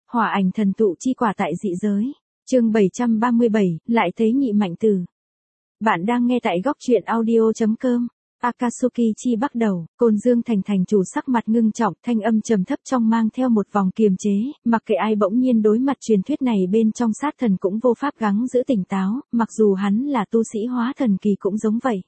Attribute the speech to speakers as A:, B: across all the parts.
A: Hỏa ảnh thần tụ chi quả tại dị giới. Chương 737, lại thấy nhị mạnh tử. Bạn đang nghe tại góc truyện audio.com. Akatsuki chi bắt đầu, Côn Dương thành thành chủ sắc mặt ngưng trọng, thanh âm trầm thấp trong mang theo một vòng kiềm chế, mặc kệ ai bỗng nhiên đối mặt truyền thuyết này bên trong sát thần cũng vô pháp gắng giữ tỉnh táo, mặc dù hắn là tu sĩ hóa thần kỳ cũng giống vậy.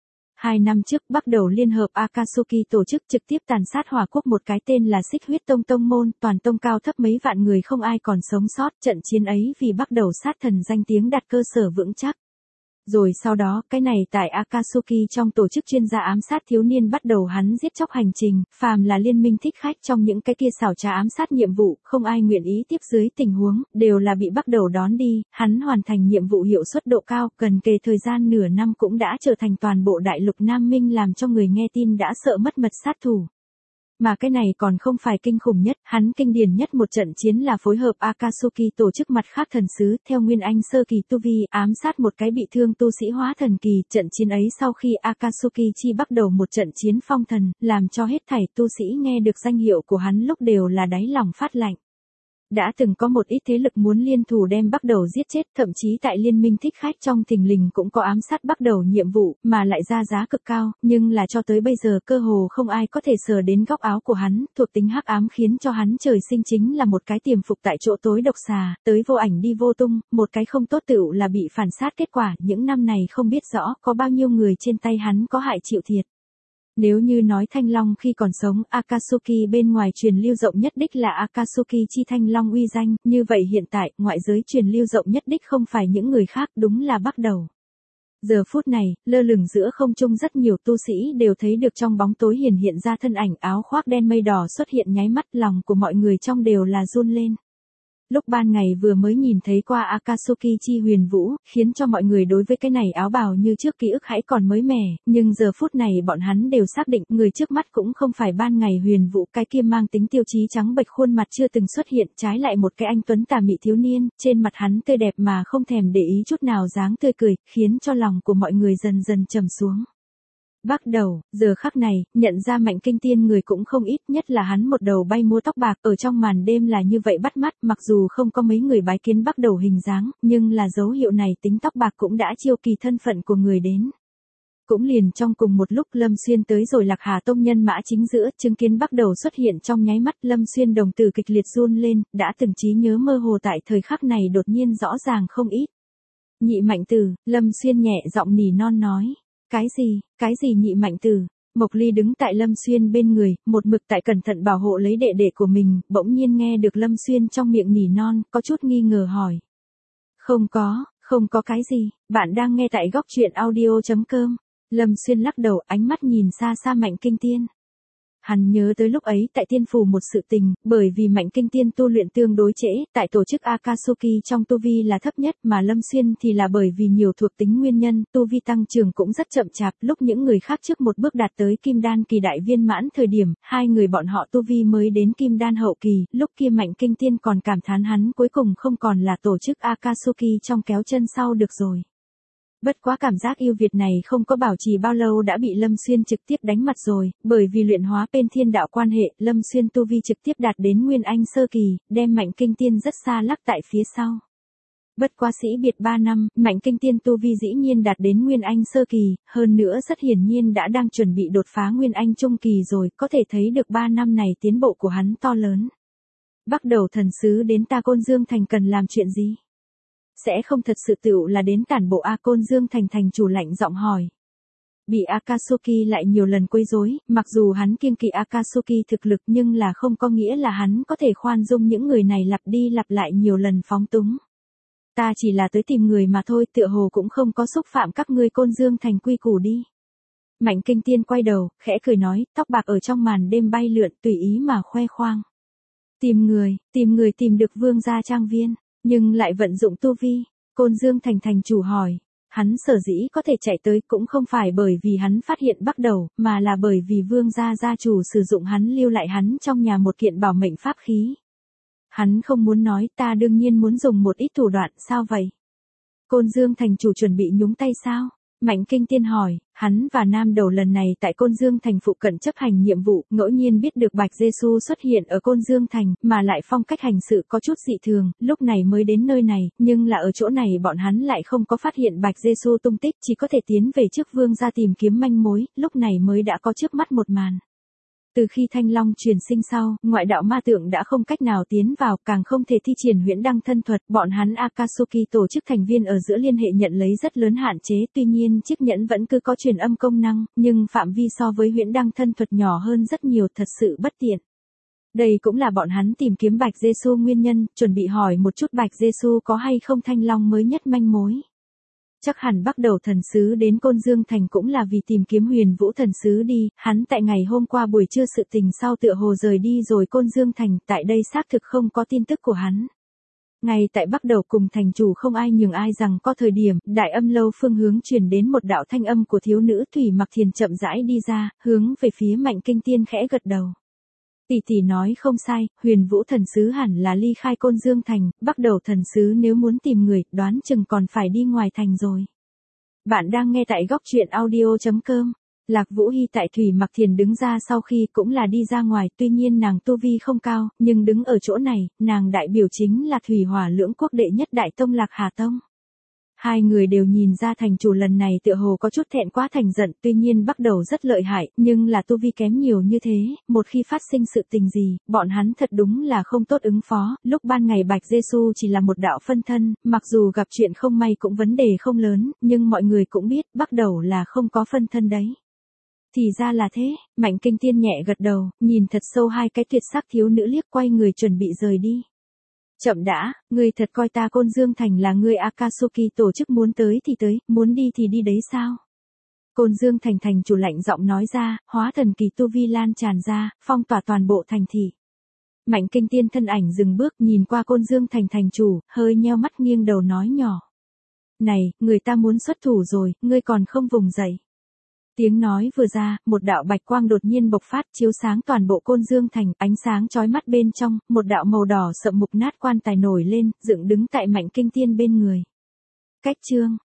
A: 2 năm trước bắt đầu liên hợp Akatsuki tổ chức trực tiếp tàn sát Hỏa quốc một cái tên là Xích Huyết Tông tông môn, toàn tông cao thấp mấy vạn người không ai còn sống sót, trận chiến ấy vì bắt đầu sát thần danh tiếng đặt cơ sở vững chắc. Rồi sau đó, cái này tại Akatsuki trong tổ chức chuyên gia ám sát thiếu niên bắt đầu hắn giết chóc hành trình, phàm là liên minh thích khách trong những cái kia xảo trá ám sát nhiệm vụ, không ai nguyện ý tiếp dưới tình huống, đều là bị bắt đầu đón đi, hắn hoàn thành nhiệm vụ hiệu suất độ cao, gần kề thời gian nửa năm cũng đã trở thành toàn bộ đại lục Nam Minh làm cho người nghe tin đã sợ mất mật sát thủ. Mà cái này còn không phải kinh khủng nhất, hắn kinh điển nhất một trận chiến là phối hợp Akatsuki tổ chức mặt khác thần sứ, theo Nguyên Anh sơ kỳ tu vi, ám sát một cái bị thương tu sĩ hóa thần kỳ, trận chiến ấy sau khi Akatsuki chi bắt đầu một trận chiến phong thần, làm cho hết thảy tu sĩ nghe được danh hiệu của hắn lúc đều là đáy lòng phát lạnh. Đã từng có một ít thế lực muốn liên thủ đem bắt đầu giết chết, thậm chí tại liên minh thích khách trong thình lình cũng có ám sát bắt đầu nhiệm vụ, mà lại ra giá cực cao, nhưng là cho tới bây giờ cơ hồ không ai có thể sờ đến góc áo của hắn, thuộc tính hắc ám khiến cho hắn trời sinh chính là một cái tiềm phục tại chỗ tối độc xà, tới vô ảnh đi vô tung, một cái không tốt tựu là bị phản sát kết quả, những năm này không biết rõ có bao nhiêu người trên tay hắn có hại chịu thiệt. Nếu như nói Thanh Long khi còn sống, Akatsuki bên ngoài truyền lưu rộng nhất đích là Akatsuki chi Thanh Long uy danh, như vậy hiện tại, ngoại giới truyền lưu rộng nhất đích không phải những người khác, đúng là bắt đầu. Giờ phút này, lơ lửng giữa không trung rất nhiều tu sĩ đều thấy được trong bóng tối hiện ra thân ảnh áo khoác đen mây đỏ xuất hiện nháy mắt, lòng của mọi người trong đều là run lên. Lúc ban ngày vừa mới nhìn thấy qua Akatsuki chi huyền vũ, khiến cho mọi người đối với cái này áo bào như trước ký ức hãy còn mới mẻ, nhưng giờ phút này bọn hắn đều xác định người trước mắt cũng không phải ban ngày huyền vũ, cái kia mang tính tiêu chí trắng bệch khuôn mặt chưa từng xuất hiện, trái lại một cái anh tuấn tà mị thiếu niên, trên mặt hắn tươi đẹp mà không thèm để ý chút nào dáng tươi cười, khiến cho lòng của mọi người dần dần trầm xuống. Bắt đầu, giờ khắc này, nhận ra Mạnh Kinh Tiên người cũng không ít, nhất là hắn một đầu bay múa tóc bạc, ở trong màn đêm là như vậy bắt mắt, mặc dù không có mấy người bái kiến bắt đầu hình dáng, nhưng là dấu hiệu này tính tóc bạc cũng đã chiêu kỳ thân phận của người đến. Cũng liền trong cùng một lúc Lâm Xuyên tới rồi Lạc Hà Tông nhân mã chính giữa, chứng kiến bắt đầu xuất hiện trong nháy mắt, Lâm Xuyên đồng tử kịch liệt run lên, đã từng trí nhớ mơ hồ tại thời khắc này đột nhiên rõ ràng không ít. Nhị mạnh tử, Lâm Xuyên nhẹ giọng nỉ non nói. Cái gì nhị mạnh tử? Mộc Ly đứng tại Lâm Xuyên bên người, một mực tại cẩn thận bảo hộ lấy đệ đệ của mình, bỗng nhiên nghe được Lâm Xuyên trong miệng nỉ non, có chút nghi ngờ hỏi. Không có cái gì, bạn đang nghe tại góc truyện audio.com. Lâm Xuyên lắc đầu, ánh mắt nhìn xa xa Mạnh Kinh Tiên. Hắn nhớ tới lúc ấy tại Tiên Phủ một sự tình, bởi vì Mạnh Kinh Tiên tu luyện tương đối trễ, tại tổ chức Akatsuki trong tu vi là thấp nhất, mà Lâm Xuyên thì là bởi vì nhiều thuộc tính nguyên nhân, tu vi tăng trưởng cũng rất chậm chạp, lúc những người khác trước một bước đạt tới Kim Đan kỳ đại viên mãn thời điểm, hai người bọn họ tu vi mới đến Kim Đan hậu kỳ, lúc kia Mạnh Kinh Tiên còn cảm thán hắn cuối cùng không còn là tổ chức Akatsuki trong kéo chân sau được rồi. Bất quá cảm giác yêu Việt này không có bảo trì bao lâu đã bị Lâm Xuyên trực tiếp đánh mặt rồi, bởi vì luyện hóa bên thiên đạo quan hệ, Lâm Xuyên tu vi trực tiếp đạt đến Nguyên Anh sơ kỳ, đem Mạnh Kinh Tiên rất xa lắc tại phía sau. Bất quá sĩ biệt 3 năm, Mạnh Kinh Tiên tu vi dĩ nhiên đạt đến Nguyên Anh sơ kỳ, hơn nữa rất hiển nhiên đã đang chuẩn bị đột phá Nguyên Anh trung kỳ rồi, có thể thấy được 3 năm này tiến bộ của hắn to lớn. Bắt đầu thần sứ đến ta Côn Dương Thành cần làm chuyện gì? Sẽ không thật sự tựu là đến tản bộ Côn Dương Thành thành chủ lạnh giọng hỏi. Bị Akatsuki lại nhiều lần quấy rối, mặc dù hắn kiêng kỵ Akatsuki thực lực nhưng là không có nghĩa là hắn có thể khoan dung những người này lặp đi lặp lại nhiều lần phóng túng. Ta chỉ là tới tìm người mà thôi, tựa hồ cũng không có xúc phạm các ngươi Côn Dương Thành quy củ đi. Mạnh Kinh Tiên quay đầu, khẽ cười nói, tóc bạc ở trong màn đêm bay lượn tùy ý mà khoe khoang. Tìm người tìm được Vương gia trang viên. Nhưng lại vận dụng tu vi, Côn Dương Thành thành chủ hỏi, hắn sở dĩ có thể chạy tới cũng không phải bởi vì hắn phát hiện bắt đầu, mà là bởi vì Vương gia chủ sử dụng hắn lưu lại hắn trong nhà một kiện bảo mệnh pháp khí. Hắn không muốn nói, ta đương nhiên muốn dùng một ít thủ đoạn, sao vậy? Côn Dương Thành chủ chuẩn bị nhúng tay sao? Mạnh Kinh Tiên hỏi, hắn và Nam Đầu lần này tại Côn Dương Thành phụ cận chấp hành nhiệm vụ, ngẫu nhiên biết được Bạch Giê-xu xuất hiện ở Côn Dương Thành, mà lại phong cách hành sự có chút dị thường, lúc này mới đến nơi này, nhưng là ở chỗ này bọn hắn lại không có phát hiện Bạch Giê-xu tung tích, chỉ có thể tiến về trước vương gia tìm kiếm manh mối, lúc này mới đã có trước mắt một màn. Từ khi Thanh Long truyền sinh sau, ngoại đạo ma tượng đã không cách nào tiến vào, càng không thể thi triển huyễn đăng thân thuật, bọn hắn Akatsuki tổ chức thành viên ở giữa liên hệ nhận lấy rất lớn hạn chế, tuy nhiên chiếc nhẫn vẫn cứ có truyền âm công năng, nhưng phạm vi so với huyễn đăng thân thuật nhỏ hơn rất nhiều, thật sự bất tiện. Đây cũng là bọn hắn tìm kiếm Bạch Giê-xu nguyên nhân, chuẩn bị hỏi một chút Bạch Giê-xu có hay không Thanh Long mới nhất manh mối. Chắc hẳn Bắc Đầu thần sứ đến Côn Dương Thành cũng là vì tìm kiếm Huyền Vũ thần sứ đi, hắn tại ngày hôm qua buổi trưa sự tình sau tựa hồ rời đi rồi Côn Dương Thành, tại đây xác thực không có tin tức của hắn. Ngay tại Bắc Đầu cùng thành chủ không ai nhường ai rằng có thời điểm, đại âm lâu phương hướng truyền đến một đạo thanh âm của thiếu nữ Thủy Mặc Thiền chậm rãi đi ra, hướng về phía Mạnh Kinh Tiên khẽ gật đầu. Tỷ tỷ nói không sai, Huyền Vũ thần sứ hẳn là ly khai Côn Dương Thành, Bắc Đầu thần sứ nếu muốn tìm người, đoán chừng còn phải đi ngoài thành rồi. Bạn đang nghe tại góc truyện audio.com. Lạc Vũ Hy tại Thủy Mặc Thiền đứng ra sau khi cũng là đi ra ngoài, tuy nhiên nàng tu vi không cao, nhưng đứng ở chỗ này, nàng đại biểu chính là Thủy Hỏa Lưỡng Quốc đệ nhất đại tông Lạc Hà Tông. Hai người đều nhìn ra thành chủ lần này tựa hồ có chút thẹn quá thành giận, tuy nhiên Bắc Đầu rất lợi hại, nhưng là tu vi kém nhiều như thế, một khi phát sinh sự tình gì, bọn hắn thật đúng là không tốt ứng phó, lúc ban ngày Bạch Giê-xu chỉ là một đạo phân thân, mặc dù gặp chuyện không may cũng vấn đề không lớn, nhưng mọi người cũng biết, Bắc Đầu là không có phân thân đấy. Thì ra là thế, Mạnh Kinh Tiên nhẹ gật đầu, nhìn thật sâu hai cái tuyệt sắc thiếu nữ liếc quay người chuẩn bị rời đi. Chậm đã, ngươi thật coi ta Côn Dương Thành là ngươi Akatsuki tổ chức muốn tới thì tới, muốn đi thì đi đấy sao? Côn Dương Thành thành chủ lạnh giọng nói ra, hóa thần kỳ tu vi lan tràn ra, phong tỏa toàn bộ thành thị. Mạnh Kinh Tiên thân ảnh dừng bước nhìn qua Côn Dương Thành thành chủ, hơi nheo mắt nghiêng đầu nói nhỏ. Này, người ta muốn xuất thủ rồi, ngươi còn không vùng dậy. Tiếng nói vừa ra, một đạo bạch quang đột nhiên bộc phát chiếu sáng toàn bộ Côn Dương Thành, ánh sáng chói mắt bên trong, một đạo màu đỏ sậm mục nát quan tài nổi lên, dựng đứng tại Mạnh Kinh Tiên bên người. Cách chương